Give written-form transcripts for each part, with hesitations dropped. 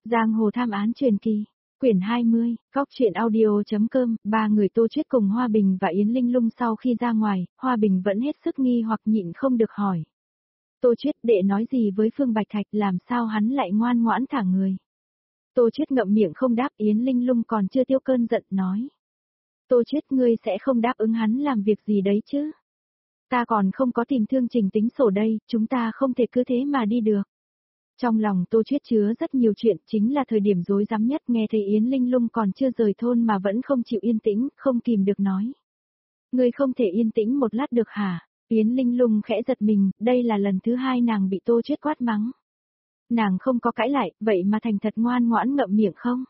Giang hồ tham án truyền kỳ, quyển 20, Cóc truyện audio.com, ba người Tô Chuyết cùng Hoa Bình và Yến Linh Lung sau khi ra ngoài, Hoa Bình vẫn hết sức nghi hoặc nhịn không được hỏi. Tô Chuyết đệ nói gì với Phương Bạch Thạch, làm sao hắn lại ngoan ngoãn thả người? Tô Chuyết ngậm miệng không đáp. Yến Linh Lung còn chưa tiêu cơn giận nói. Tô Chuyết, ngươi sẽ không đáp ứng hắn làm việc gì đấy chứ? Ta còn không có tìm thương trình tính sổ đây, chúng ta không thể cứ thế mà đi được. Trong lòng Tô Chuyết chứa rất nhiều chuyện, chính là thời điểm rối rắm nhất, nghe thấy Yến Linh Lung còn chưa rời thôn mà vẫn không chịu yên tĩnh, không kìm được nói. Ngươi không thể yên tĩnh một lát được hả? Yến Linh Lung khẽ giật mình, đây là lần thứ hai nàng bị Tô Chuyết quát mắng. Nàng không có cãi lại, vậy mà thành thật ngoan ngoãn ngậm miệng không?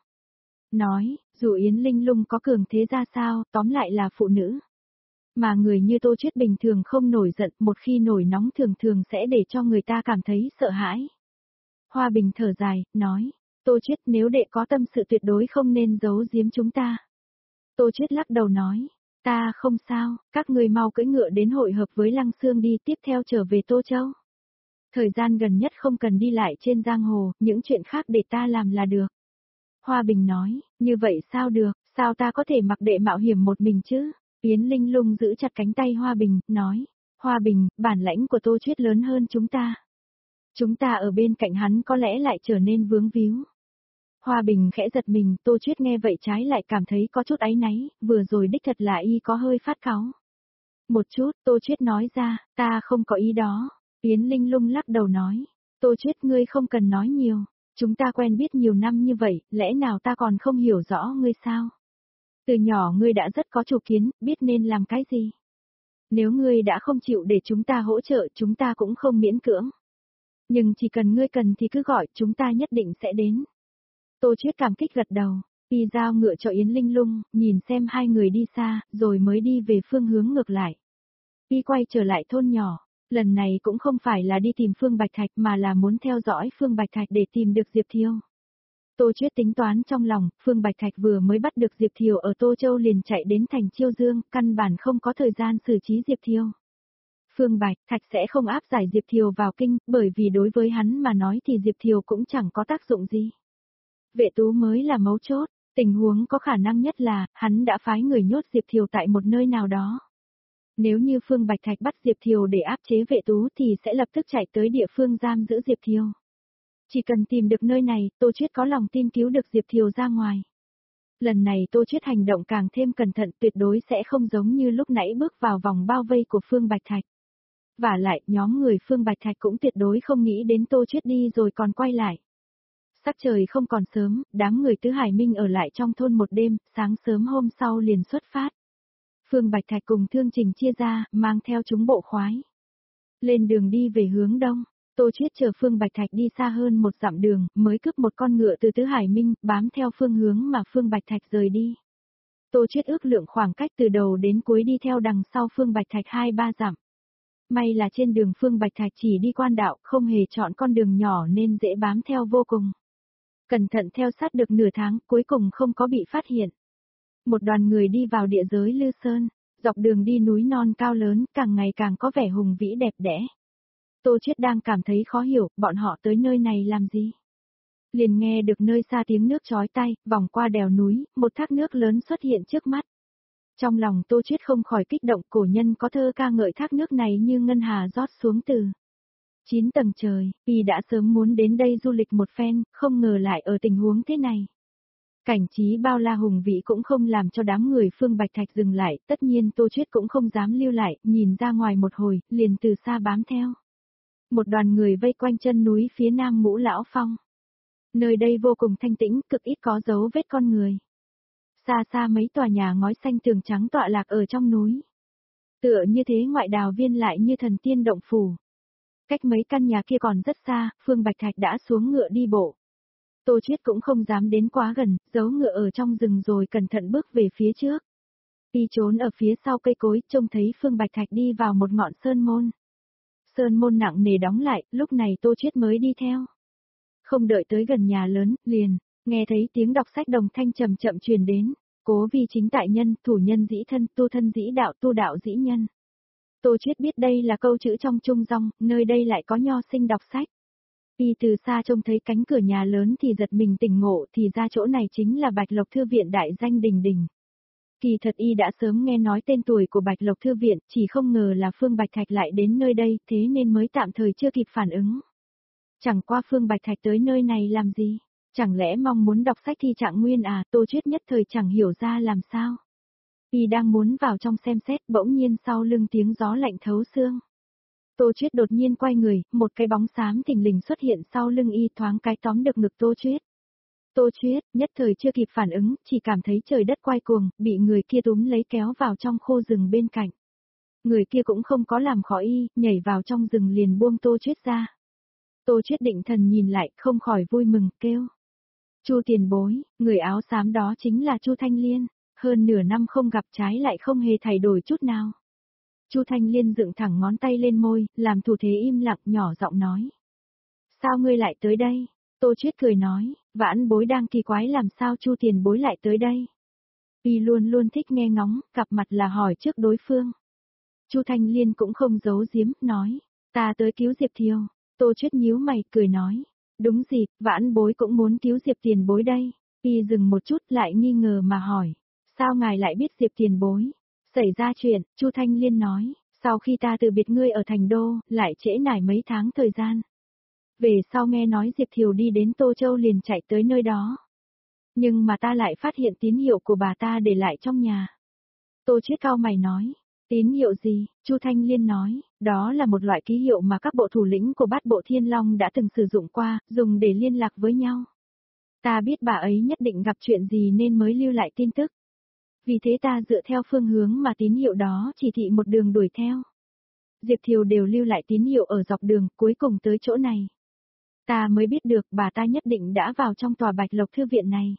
Nói, dù Yến Linh Lung có cường thế ra sao, tóm lại là phụ nữ. Mà người như Tô Chuyết bình thường không nổi giận, một khi nổi nóng thường thường sẽ để cho người ta cảm thấy sợ hãi. Hoa Bình thở dài, nói, Tô Chuyết, nếu đệ có tâm sự tuyệt đối không nên giấu giếm chúng ta. Tô Chuyết lắc đầu nói, ta không sao, các người mau cưỡi ngựa đến hội hợp với Lăng Xương đi, tiếp theo trở về Tô Châu. Thời gian gần nhất không cần đi lại trên giang hồ, những chuyện khác để ta làm là được. Hoa Bình nói, như vậy sao được, sao ta có thể mặc đệ mạo hiểm một mình chứ? Yến Linh Lung giữ chặt cánh tay Hoa Bình, nói, Hoa Bình, bản lãnh của Tô Chuyết lớn hơn chúng ta. Chúng ta ở bên cạnh hắn có lẽ lại trở nên vướng víu. Hoa Bình khẽ giật mình, Tô Chuyết nghe vậy trái lại cảm thấy có chút áy náy, vừa rồi đích thật là y có hơi phát cáu. Một chút, Tô Chuyết nói ra, ta không có ý đó. Yến Linh Lung lắc đầu nói, Tô Chuyết, ngươi không cần nói nhiều, chúng ta quen biết nhiều năm như vậy, lẽ nào ta còn không hiểu rõ ngươi sao? Từ nhỏ ngươi đã rất có chủ kiến, biết nên làm cái gì. Nếu ngươi đã không chịu để chúng ta hỗ trợ, chúng ta cũng không miễn cưỡng. Nhưng chỉ cần ngươi cần thì cứ gọi, chúng ta nhất định sẽ đến. Tô Chuyết cảm kích gật đầu, y giao ngựa cho Yến Linh Lung, nhìn xem hai người đi xa, rồi mới đi về phương hướng ngược lại. Y quay trở lại thôn nhỏ, lần này cũng không phải là đi tìm Phương Bạch Thạch mà là muốn theo dõi Phương Bạch Thạch để tìm được Diệp Thiêu. Tô Chuyết tính toán trong lòng, Phương Bạch Thạch vừa mới bắt được Diệp Thiều ở Tô Châu liền chạy đến thành Chiêu Dương, căn bản không có thời gian xử trí Diệp Thiêu. Phương Bạch Thạch sẽ không áp giải Diệp Thiều vào kinh, bởi vì đối với hắn mà nói thì Diệp Thiều cũng chẳng có tác dụng gì. Vệ Tú mới là mấu chốt, tình huống có khả năng nhất là, hắn đã phái người nhốt Diệp Thiều tại một nơi nào đó. Nếu như Phương Bạch Thạch bắt Diệp Thiều để áp chế Vệ Tú thì sẽ lập tức chạy tới địa phương giam giữ Diệp Thiều. Chỉ cần tìm được nơi này, Tô Chuyết có lòng tin cứu được Diệp Thiều ra ngoài. Lần này Tô Chuyết hành động càng thêm cẩn thận, tuyệt đối sẽ không giống như lúc nãy bước vào vòng bao vây của Phương Bạch Thạch. Vả lại, nhóm người Phương Bạch Thạch cũng tuyệt đối không nghĩ đến Tô Chuyết đi rồi còn quay lại. Sắc trời không còn sớm, đám người Tứ Hải Minh ở lại trong thôn một đêm, sáng sớm hôm sau liền xuất phát. Phương Bạch Thạch cùng Thương Trình chia ra, mang theo chúng bộ khoái. Lên đường đi về hướng đông, Tô Chuyết chờ Phương Bạch Thạch đi xa hơn một dặm đường, mới cướp một con ngựa từ Tứ Hải Minh, bám theo phương hướng mà Phương Bạch Thạch rời đi. Tô Chuyết ước lượng khoảng cách từ đầu đến cuối đi theo đằng sau Phương Bạch Thạch 2-3 dặm. May là trên đường Phương Bạch Thạch chỉ đi quan đạo, không hề chọn con đường nhỏ nên dễ bám theo vô cùng. Cẩn thận theo sát được nửa tháng, cuối cùng không có bị phát hiện. Một đoàn người đi vào địa giới Lư Sơn, dọc đường đi núi non cao lớn, càng ngày càng có vẻ hùng vĩ đẹp đẽ. Tô Chuyết đang cảm thấy khó hiểu, bọn họ tới nơi này làm gì? Liền nghe được nơi xa tiếng nước chói tai, vòng qua đèo núi, một thác nước lớn xuất hiện trước mắt. Trong lòng Tô Chuyết không khỏi kích động, cổ nhân có thơ ca ngợi thác nước này như ngân hà rót xuống từ 9 tầng trời, y đã sớm muốn đến đây du lịch một phen, không ngờ lại ở tình huống thế này. Cảnh trí bao la hùng vĩ cũng không làm cho đám người Phương Bạch Thạch dừng lại, tất nhiên Tô Chuyết cũng không dám lưu lại, nhìn ra ngoài một hồi, liền từ xa bám theo. Một đoàn người vây quanh chân núi phía nam Ngũ Lão Phong. Nơi đây vô cùng thanh tĩnh, cực ít có dấu vết con người. Xa xa mấy tòa nhà ngói xanh tường trắng tọa lạc ở trong núi. Tựa như thế ngoại đào viên lại như thần tiên động phủ. Cách mấy căn nhà kia còn rất xa, Phương Bạch Thạch đã xuống ngựa đi bộ. Tô Chuyết cũng không dám đến quá gần, giấu ngựa ở trong rừng rồi cẩn thận bước về phía trước. Y trốn ở phía sau cây cối, trông thấy Phương Bạch Thạch đi vào một ngọn sơn môn. Sơn môn nặng nề đóng lại, lúc này Tô Chuyết mới đi theo. Không đợi tới gần nhà lớn, liền nghe thấy tiếng đọc sách đồng thanh chậm chậm truyền đến. Cố vi chính tại nhân, thủ nhân dĩ thân, tu thân dĩ đạo, tu đạo dĩ nhân. Tô Chuyết biết đây là câu chữ trong Trung Dong, nơi đây lại có nho sinh đọc sách. Y từ xa trông thấy cánh cửa nhà lớn thì giật mình tỉnh ngộ, thì ra chỗ này chính là Bạch Lộc Thư viện đại danh đình đình. Kỳ thật Y đã sớm nghe nói tên tuổi của Bạch Lộc Thư viện, chỉ không ngờ là Phương Bạch Thạch lại đến nơi đây, thế nên mới tạm thời chưa kịp phản ứng. Chẳng qua Phương Bạch Thạch tới nơi này làm gì? Chẳng lẽ mong muốn đọc sách thi trạng nguyên à? Tô Chuyết nhất thời chẳng hiểu ra làm sao. Y đang muốn vào trong xem xét, bỗng nhiên sau lưng tiếng gió lạnh thấu xương. Tô Chuyết đột nhiên quay người, một cái bóng xám thình lình xuất hiện sau lưng Y, thoáng cái tóm được ngực Tô Chuyết. Tô Chuyết nhất thời chưa kịp phản ứng, chỉ cảm thấy trời đất quay cuồng, bị người kia túm lấy kéo vào trong khô rừng bên cạnh. Người kia cũng không có làm khó Y, nhảy vào trong rừng liền buông Tô Chuyết ra. Tô Chuyết định thần nhìn lại, không khỏi vui mừng, kêu. Chu tiền bối, người áo xám đó chính là Chu Thanh Liên, hơn nửa năm không gặp trái lại không hề thay đổi chút nào. Chu Thanh Liên dựng thẳng ngón tay lên môi, làm thủ thế im lặng, nhỏ giọng nói. Sao ngươi lại tới đây? Tô Chuyết cười nói, vãn bối đang kỳ quái làm sao Chu tiền bối lại tới đây. Y luôn luôn thích nghe ngóng, cặp mặt là hỏi trước đối phương. Chu Thanh Liên cũng không giấu giếm, nói, ta tới cứu Diệp Thiều. Tô Chuyết nhíu mày, cười nói, đúng dịp, vãn bối cũng muốn cứu Diệp tiền bối đây. Y dừng một chút lại nghi ngờ mà hỏi, sao ngài lại biết Diệp tiền bối? Xảy ra chuyện, Chu Thanh Liên nói, sau khi ta từ biệt ngươi ở thành đô, lại trễ nải mấy tháng thời gian. Về sau nghe nói Diệp Thiều đi đến Tô Châu liền chạy tới nơi đó. Nhưng mà ta lại phát hiện tín hiệu của bà ta để lại trong nhà. Tô Chuyết cau mày nói, tín hiệu gì? Chu Thanh Liên nói, đó là một loại ký hiệu mà các bộ thủ lĩnh của Bát Bộ Thiên Long đã từng sử dụng qua, dùng để liên lạc với nhau. Ta biết bà ấy nhất định gặp chuyện gì nên mới lưu lại tin tức. Vì thế ta dựa theo phương hướng mà tín hiệu đó chỉ thị một đường đuổi theo. Diệp Thiều đều lưu lại tín hiệu ở dọc đường, cuối cùng tới chỗ này. Ta mới biết được bà ta nhất định đã vào trong tòa Bạch Lộc Thư viện này.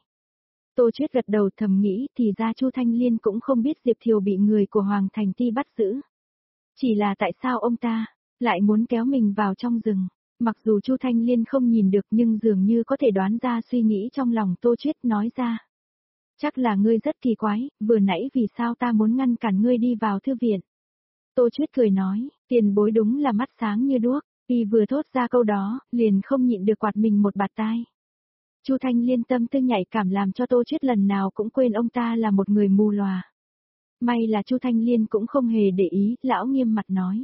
Tô Chuyết gật đầu thầm nghĩ, thì ra Chu Thanh Liên cũng không biết Diệp Thiều bị người của Hoàng Thành Ti bắt giữ. Chỉ là tại sao ông ta lại muốn kéo mình vào trong rừng. Mặc dù Chu Thanh Liên không nhìn được nhưng dường như có thể đoán ra suy nghĩ trong lòng Tô Chuyết, nói ra. Chắc là ngươi rất kỳ quái, vừa nãy vì sao ta muốn ngăn cản ngươi đi vào thư viện. Tô Chuyết cười nói, tiền bối đúng là mắt sáng như đuốc. Y vừa thốt ra câu đó, liền không nhịn được quạt mình một bạt tai. Chu Thanh Liên tâm tư nhạy cảm làm cho Tô Chuyết lần nào cũng quên ông ta là một người mù lòa. May là Chu Thanh Liên cũng không hề để ý, lão nghiêm mặt nói.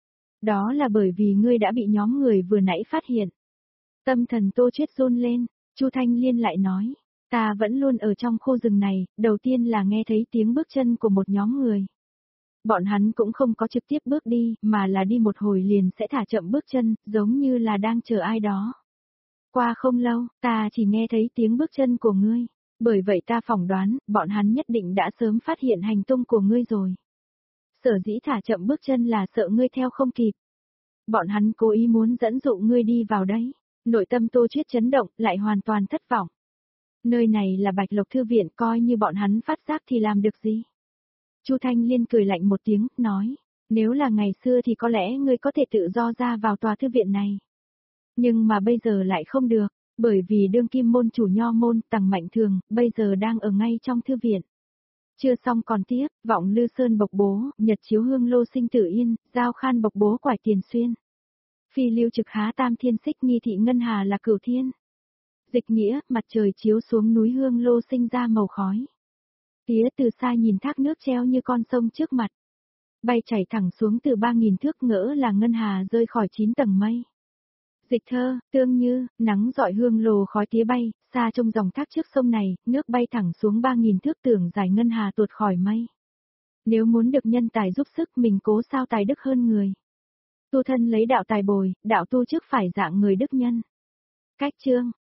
Đó là bởi vì ngươi đã bị nhóm người vừa nãy phát hiện. Tâm thần Tô Chuyết run lên, Chu Thanh Liên lại nói, ta vẫn luôn ở trong khu rừng này, đầu tiên là nghe thấy tiếng bước chân của một nhóm người. Bọn hắn cũng không có trực tiếp bước đi, mà là đi một hồi liền sẽ thả chậm bước chân, giống như là đang chờ ai đó. Qua không lâu, ta chỉ nghe thấy tiếng bước chân của ngươi. Bởi vậy ta phỏng đoán, bọn hắn nhất định đã sớm phát hiện hành tung của ngươi rồi. Sở dĩ thả chậm bước chân là sợ ngươi theo không kịp. Bọn hắn cố ý muốn dẫn dụ ngươi đi vào đấy. Nội tâm Tô Chuyết chấn động, lại hoàn toàn thất vọng. Nơi này là Bạch Lộc Thư viện, coi như bọn hắn phát giác thì làm được gì? Chu Thanh Liên cười lạnh một tiếng, nói, nếu là ngày xưa thì có lẽ ngươi có thể tự do ra vào tòa thư viện này. Nhưng mà bây giờ lại không được, bởi vì đương kim môn chủ Nho môn Tằng Mạnh Thường, bây giờ đang ở ngay trong thư viện. Chưa xong còn tiếp, Vọng Lư Sơn Bộc Bố, Nhật Chiếu Hương Lô Sinh Tử Yên, Giao Khan Bộc Bố Quải Tiền Xuyên. Phi Lưu Trực Há Tam Thiên Xích Nghi Thị Ngân Hà là Cửu Thiên. Dịch nghĩa, mặt trời chiếu xuống núi Hương Lô sinh ra màu khói. Tía từ xa nhìn thác nước treo như con sông trước mặt. Bay chảy thẳng xuống từ 3.000 thước, ngỡ là ngân hà rơi khỏi 9 tầng mây. Dịch thơ, tương như, nắng dọi hương lồ khói tía bay, xa trong dòng thác trước sông này, nước bay thẳng xuống 3.000 thước, tưởng giải ngân hà tuột khỏi mây. Nếu muốn được nhân tài giúp sức mình cố sao tài đức hơn người. Tu thân lấy đạo tài bồi, đạo tu trước phải dạng người đức nhân. Cách chương,